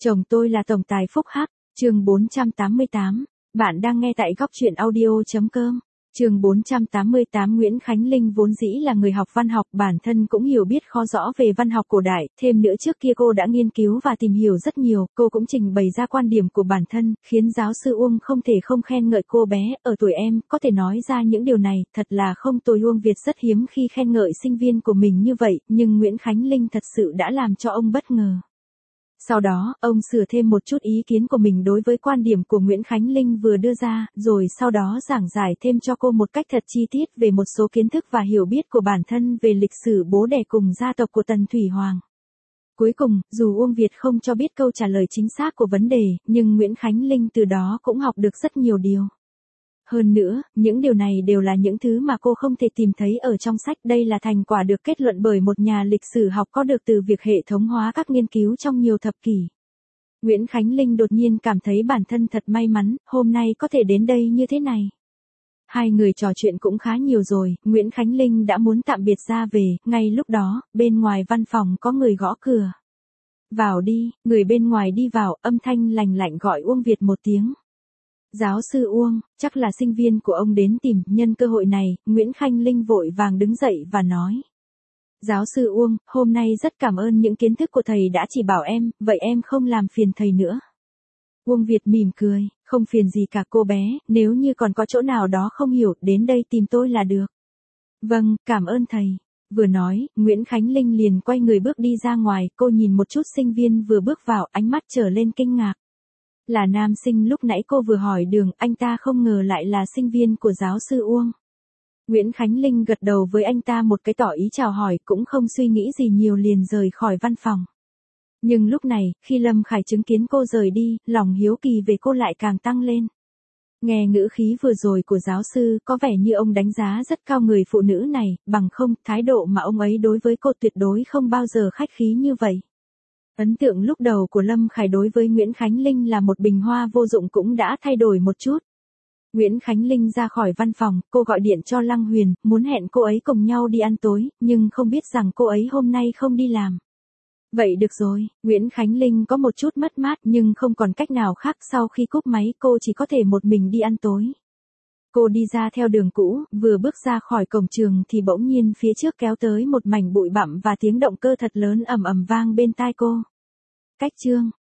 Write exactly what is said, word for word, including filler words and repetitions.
Chồng tôi là tổng tài Phúc Hắc, chương bốn trăm tám mươi tám. Bạn đang nghe tại góc truyện audio chấm com. Chương bốn trăm tám mươi tám. Nguyễn Khánh Linh vốn dĩ là người học văn học, bản thân cũng hiểu biết kho rõ về văn học cổ đại, thêm nữa trước kia cô đã nghiên cứu và tìm hiểu rất nhiều, cô cũng trình bày ra quan điểm của bản thân, khiến giáo sư Uông không thể không khen ngợi cô bé, ở tuổi em, có thể nói ra những điều này, thật là không tồi. Uông Việt rất hiếm khi khen ngợi sinh viên của mình như vậy, nhưng Nguyễn Khánh Linh thật sự đã làm cho ông bất ngờ. Sau đó, ông sửa thêm một chút ý kiến của mình đối với quan điểm của Nguyễn Khánh Linh vừa đưa ra, rồi sau đó giảng giải thêm cho cô một cách thật chi tiết về một số kiến thức và hiểu biết của bản thân về lịch sử bố đẻ cùng gia tộc của Tần Thủy Hoàng. Cuối cùng, dù Uông Việt không cho biết câu trả lời chính xác của vấn đề, nhưng Nguyễn Khánh Linh từ đó cũng học được rất nhiều điều. Hơn nữa, những điều này đều là những thứ mà cô không thể tìm thấy ở trong sách. Đây là thành quả được kết luận bởi một nhà lịch sử học có được từ việc hệ thống hóa các nghiên cứu trong nhiều thập kỷ. Nguyễn Khánh Linh đột nhiên cảm thấy bản thân thật may mắn, hôm nay có thể đến đây như thế này. Hai người trò chuyện cũng khá nhiều rồi, Nguyễn Khánh Linh đã muốn tạm biệt ra về, ngay lúc đó, bên ngoài văn phòng có người gõ cửa. Vào đi, người bên ngoài đi vào, âm thanh lành lạnh gọi Uông Việt một tiếng. Giáo sư Uông, chắc là sinh viên của ông đến tìm, nhân cơ hội này, Nguyễn Khánh Linh vội vàng đứng dậy và nói. Giáo sư Uông, hôm nay rất cảm ơn những kiến thức của thầy đã chỉ bảo em, vậy em không làm phiền thầy nữa. Uông Việt mỉm cười, không phiền gì cả cô bé, nếu như còn có chỗ nào đó không hiểu, đến đây tìm tôi là được. Vâng, cảm ơn thầy. Vừa nói, Nguyễn Khánh Linh liền quay người bước đi ra ngoài, cô nhìn một chút sinh viên vừa bước vào, ánh mắt trở lên kinh ngạc. Là nam sinh lúc nãy cô vừa hỏi đường, anh ta không ngờ lại là sinh viên của giáo sư Uông. Nguyễn Khánh Linh gật đầu với anh ta một cái tỏ ý chào hỏi, cũng không suy nghĩ gì nhiều liền rời khỏi văn phòng. Nhưng lúc này, khi Lâm Khải chứng kiến cô rời đi, lòng hiếu kỳ về cô lại càng tăng lên. Nghe ngữ khí vừa rồi của giáo sư, có vẻ như ông đánh giá rất cao người phụ nữ này, bằng không, thái độ mà ông ấy đối với cô tuyệt đối không bao giờ khách khí như vậy. Ấn tượng lúc đầu của Lâm Khải đối với Nguyễn Khánh Linh là một bình hoa vô dụng cũng đã thay đổi một chút. Nguyễn Khánh Linh ra khỏi văn phòng, cô gọi điện cho Lăng Huyền, muốn hẹn cô ấy cùng nhau đi ăn tối, nhưng không biết rằng cô ấy hôm nay không đi làm. Vậy được rồi, Nguyễn Khánh Linh có một chút mất mát nhưng không còn cách nào khác, sau khi cúp máy cô chỉ có thể một mình đi ăn tối. Cô đi ra theo đường cũ, vừa bước ra khỏi cổng trường thì bỗng nhiên phía trước kéo tới một mảnh bụi bặm và tiếng động cơ thật lớn ầm ầm vang bên tai cô. Cách chương